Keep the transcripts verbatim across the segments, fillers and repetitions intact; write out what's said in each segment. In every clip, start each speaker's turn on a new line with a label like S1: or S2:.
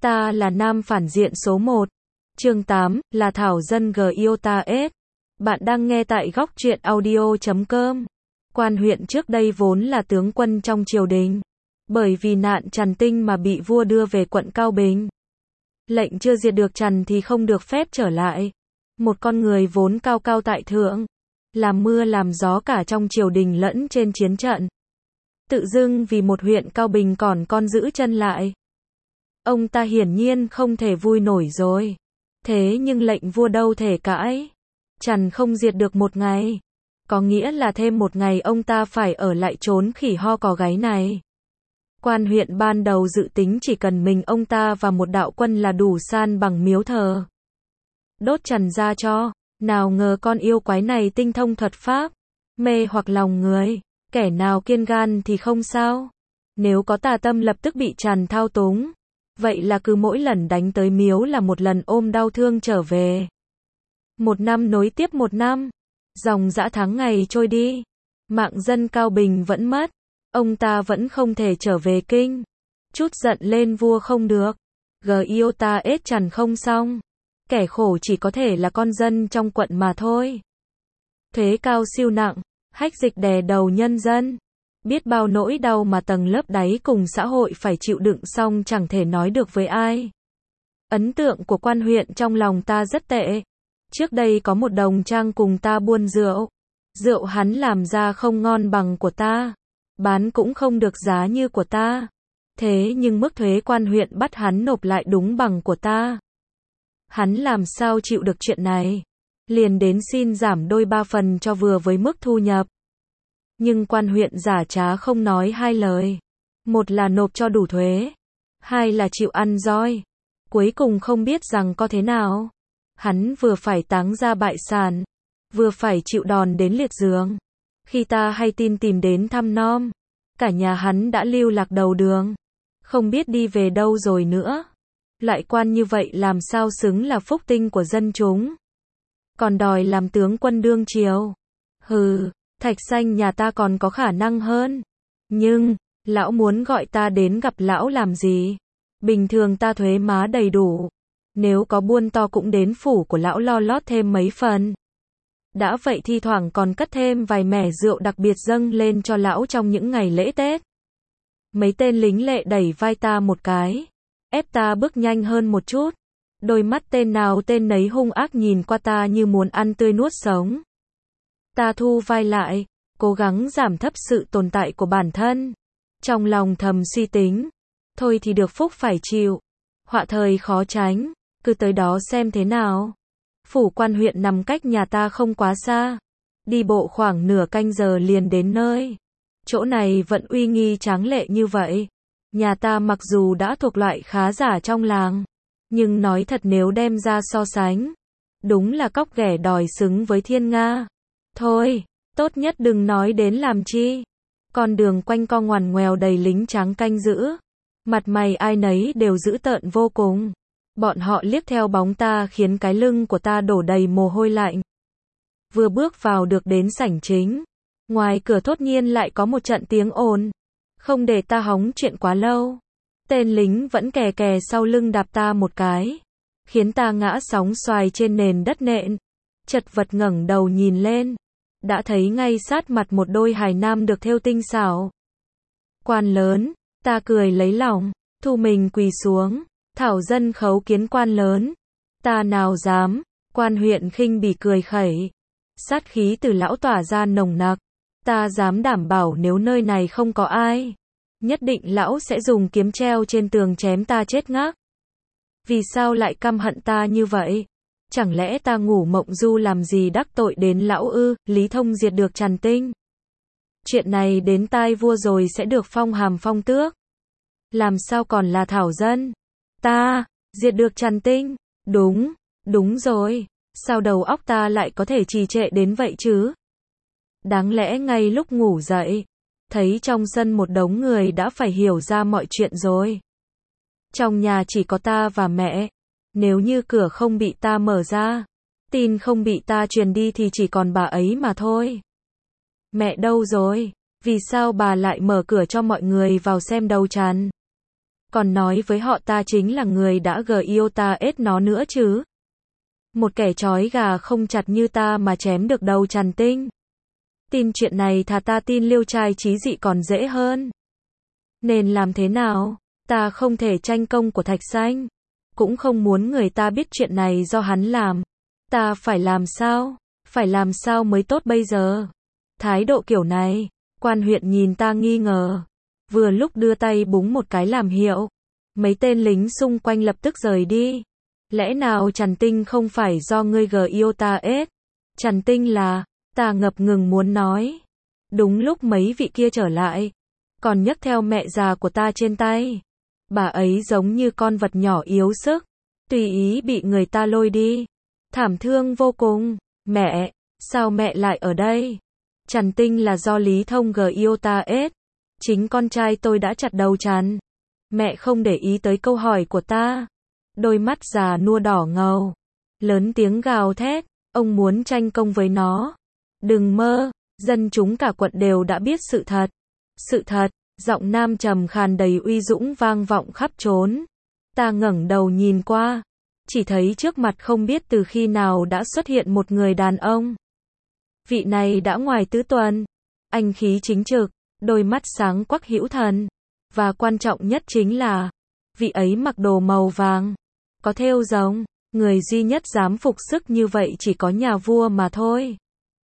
S1: Ta là nam phản diện số một. Chương tám, là Thảo Dân G yêu ta S. Bạn đang nghe tại góc truyện audio chấm com. Quan huyện trước đây vốn là tướng quân trong triều đình. Bởi vì nạn Trần Tinh mà bị vua đưa về quận Cao Bình. Lệnh chưa diệt được Trần thì không được phép trở lại. Một con người vốn cao cao tại thượng. Làm mưa làm gió cả trong triều đình lẫn trên chiến trận. Tự dưng vì một huyện Cao Bình còn con giữ chân lại. Ông ta hiển nhiên không thể vui nổi rồi. Thế nhưng lệnh vua đâu thể cãi. Trần không diệt được một ngày. Có nghĩa là thêm một ngày ông ta phải ở lại trốn khỉ ho cò gáy này. Quan huyện ban đầu dự tính chỉ cần mình ông ta và một đạo quân là đủ san bằng miếu thờ. Đốt Trần ra cho. Nào ngờ con yêu quái này tinh thông thuật pháp. Mê hoặc lòng người. Kẻ nào kiên gan thì không sao. Nếu có tà tâm lập tức bị Trần thao túng. Vậy là cứ mỗi lần đánh tới miếu là một lần ôm đau thương trở về. Một năm nối tiếp một năm. Dòng dã tháng ngày trôi đi. Mạng dân Cao Bình vẫn mất. Ông ta vẫn không thể trở về kinh. Chút giận lên vua không được. G yêu ta S Trần không xong. Kẻ khổ chỉ có thể là con dân trong quận mà thôi. Thuế cao siêu nặng. Hách dịch đè đầu nhân dân. Biết bao nỗi đau mà tầng lớp đáy cùng xã hội phải chịu đựng xong chẳng thể nói được với ai. Ấn tượng của quan huyện trong lòng ta rất tệ. Trước đây có một đồng trang cùng ta buôn rượu. Rượu hắn làm ra không ngon bằng của ta. Bán cũng không được giá như của ta. Thế nhưng mức thuế quan huyện bắt hắn nộp lại đúng bằng của ta. Hắn làm sao chịu được chuyện này. Liền đến xin giảm đôi ba phần cho vừa với mức thu nhập. Nhưng quan huyện giả trá không nói hai lời. Một là nộp cho đủ thuế. Hai là chịu ăn roi. Cuối cùng không biết rằng có thế nào. Hắn vừa phải táng ra bại sản. Vừa phải chịu đòn đến liệt giường. Khi ta hay tin tìm đến thăm nom. Cả nhà hắn đã lưu lạc đầu đường. Không biết đi về đâu rồi nữa. Loại quan như vậy làm sao xứng là phúc tinh của dân chúng. Còn đòi làm tướng quân đương triều. Hừ. Thạch Xanh nhà ta còn có khả năng hơn. Nhưng, lão muốn gọi ta đến gặp lão làm gì? Bình thường ta thuế má đầy đủ. Nếu có buôn to cũng đến phủ của lão lo lót thêm mấy phần. Đã vậy thi thoảng còn cất thêm vài mẻ rượu đặc biệt dâng lên cho lão trong những ngày lễ Tết. Mấy tên lính lệ đẩy vai ta một cái. Ép ta bước nhanh hơn một chút. Đôi mắt tên nào tên nấy hung ác nhìn qua ta như muốn ăn tươi nuốt sống. Ta thu vai lại, cố gắng giảm thấp sự tồn tại của bản thân. Trong lòng thầm suy tính. Thôi thì được phúc phải chịu. Họa thời khó tránh, cứ tới đó xem thế nào. Phủ quan huyện nằm cách nhà ta không quá xa. Đi bộ khoảng nửa canh giờ liền đến nơi. Chỗ này vẫn uy nghi tráng lệ như vậy. Nhà ta mặc dù đã thuộc loại khá giả trong làng. Nhưng nói thật nếu đem ra so sánh. Đúng là cóc ghẻ đòi xứng với thiên nga. Thôi, tốt nhất đừng nói đến làm chi. Con đường quanh co ngoằn ngoèo đầy lính tráng canh giữ. Mặt mày ai nấy đều dữ tợn vô cùng. Bọn họ liếc theo bóng ta khiến cái lưng của ta đổ đầy mồ hôi lạnh. Vừa bước vào được đến sảnh chính. Ngoài cửa thốt nhiên lại có một trận tiếng ồn. Không để ta hóng chuyện quá lâu. Tên lính vẫn kè kè sau lưng đạp ta một cái. Khiến ta ngã sóng xoài trên nền đất nện. Chật vật ngẩng đầu nhìn lên. Đã thấy ngay sát mặt một đôi hài nam được thêu tinh xảo. Quan lớn, ta cười lấy lòng, thu mình quỳ xuống. Thảo dân khấu kiến quan lớn. Ta nào dám, quan huyện khinh bỉ cười khẩy. Sát khí từ lão tỏa ra nồng nặc. Ta dám đảm bảo nếu nơi này không có ai. Nhất định lão sẽ dùng kiếm treo trên tường chém ta chết ngác. Vì sao lại căm hận ta như vậy? Chẳng lẽ ta ngủ mộng du làm gì đắc tội đến lão ư? Lý Thông diệt được Trần Tinh. Chuyện này đến tai vua rồi sẽ được phong hàm phong tước. Làm sao còn là Thảo dân? Ta, diệt được Trần Tinh. Đúng, đúng rồi. Sao đầu óc ta lại có thể trì trệ đến vậy chứ? Đáng lẽ ngay lúc ngủ dậy, thấy trong sân một đống người đã phải hiểu ra mọi chuyện rồi. Trong nhà chỉ có ta và mẹ. Nếu như cửa không bị ta mở ra, tin không bị ta truyền đi thì chỉ còn bà ấy mà thôi. Mẹ đâu rồi? Vì sao bà lại mở cửa cho mọi người vào xem đầu Trần? Còn nói với họ ta chính là người đã gờ yêu ta ết nó nữa chứ. Một kẻ trói gà không chặt như ta mà chém được đầu Trần Tinh. Tin chuyện này thà ta tin liêu trai trí dị còn dễ hơn. Nên làm thế nào? Ta không thể tranh công của Thạch Xanh. Cũng không muốn người ta biết chuyện này do hắn làm. Ta phải làm sao? Phải làm sao mới tốt bây giờ? Thái độ kiểu này, quan huyện nhìn ta nghi ngờ. Vừa lúc đưa tay búng một cái làm hiệu. Mấy tên lính xung quanh lập tức rời đi. Lẽ nào Trần Tinh không phải do ngươi gờ yêu ta ết? Trần Tinh là, ta ngập ngừng muốn nói. Đúng lúc mấy vị kia trở lại. Còn nhấc theo mẹ già của ta trên tay. Bà ấy giống như con vật nhỏ yếu sức. Tùy ý bị người ta lôi đi. Thảm thương vô cùng. Mẹ, sao mẹ lại ở đây? Trần Tinh là do Lý Thông gờ yêu ta ết. Chính con trai tôi đã chặt đầu Trần. Mẹ không để ý tới câu hỏi của ta. Đôi mắt già nua đỏ ngầu. Lớn tiếng gào thét. Ông muốn tranh công với nó. Đừng mơ. Dân chúng cả quận đều đã biết sự thật. Sự thật. Giọng nam trầm khàn đầy uy dũng vang vọng khắp trốn. Ta ngẩng đầu nhìn qua. Chỉ thấy trước mặt không biết từ khi nào đã xuất hiện một người đàn ông. Vị này đã ngoài tứ tuần. Anh khí chính trực. Đôi mắt sáng quắc hữu thần. Và quan trọng nhất chính là, vị ấy mặc đồ màu vàng, có thêu rồng. Người duy nhất dám phục sức như vậy chỉ có nhà vua mà thôi.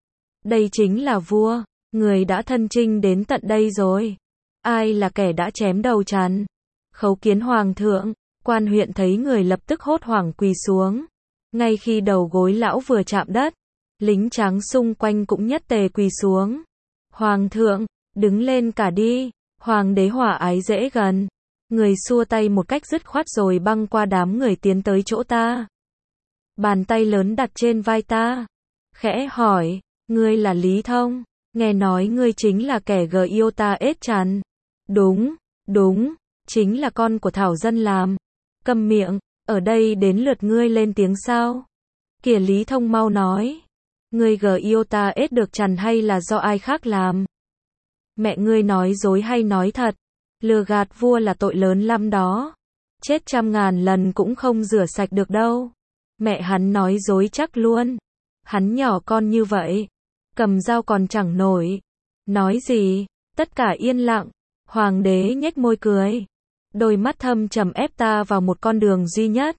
S1: Đây chính là vua, người đã thân chinh đến tận đây rồi. Ai là kẻ đã chém đầu Trần? Khấu kiến hoàng thượng. Quan huyện thấy người lập tức hốt hoảng quỳ xuống. Ngay khi đầu gối lão vừa chạm đất, lính tráng xung quanh cũng nhất tề quỳ xuống. Hoàng thượng, đứng lên cả đi. Hoàng đế hòa ái dễ gần. Người xua tay một cách dứt khoát rồi băng qua đám người tiến tới chỗ ta. Bàn tay lớn đặt trên vai ta. Khẽ hỏi, ngươi là Lý Thông. Nghe nói ngươi chính là kẻ gờ yêu ta ết Trần. Đúng, đúng, chính là con của Thảo Dân làm. Câm miệng, ở đây đến lượt ngươi lên tiếng sao? Kìa Lý Thông mau nói. Ngươi gờ yêu ta ết được Trần hay là do ai khác làm? Mẹ ngươi nói dối hay nói thật? Lừa gạt vua là tội lớn lắm đó. Chết trăm ngàn lần cũng không rửa sạch được đâu. Mẹ hắn nói dối chắc luôn. Hắn nhỏ con như vậy. Cầm dao còn chẳng nổi. Nói gì? Tất cả yên lặng. Hoàng đế nhếch môi cười. Đôi mắt thâm trầm ép ta vào một con đường duy nhất.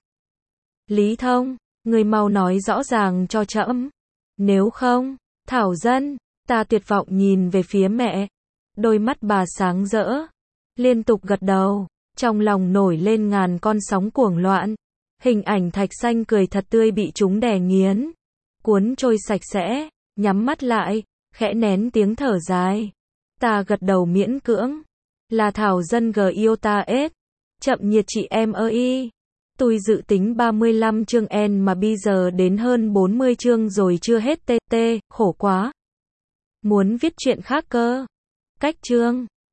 S1: Lý Thông, ngươi mau nói rõ ràng cho trẫm. Nếu không, Thảo Dân, ta tuyệt vọng nhìn về phía mẹ. Đôi mắt bà sáng rỡ. Liên tục gật đầu. Trong lòng nổi lên ngàn con sóng cuồng loạn. Hình ảnh Thạch Xanh cười thật tươi bị chúng đè nghiến. Cuốn trôi sạch sẽ. Nhắm mắt lại. Khẽ nén tiếng thở dài. Ta gật đầu miễn cưỡng. Là Thảo Dân gờ yêu ta ết. Chậm nhiệt chị em ơi. Tôi dự tính ba mươi lăm chương N mà bây giờ đến hơn bốn mươi chương rồi chưa hết tê tê. Khổ quá. Muốn viết chuyện khác cơ. Cách chương.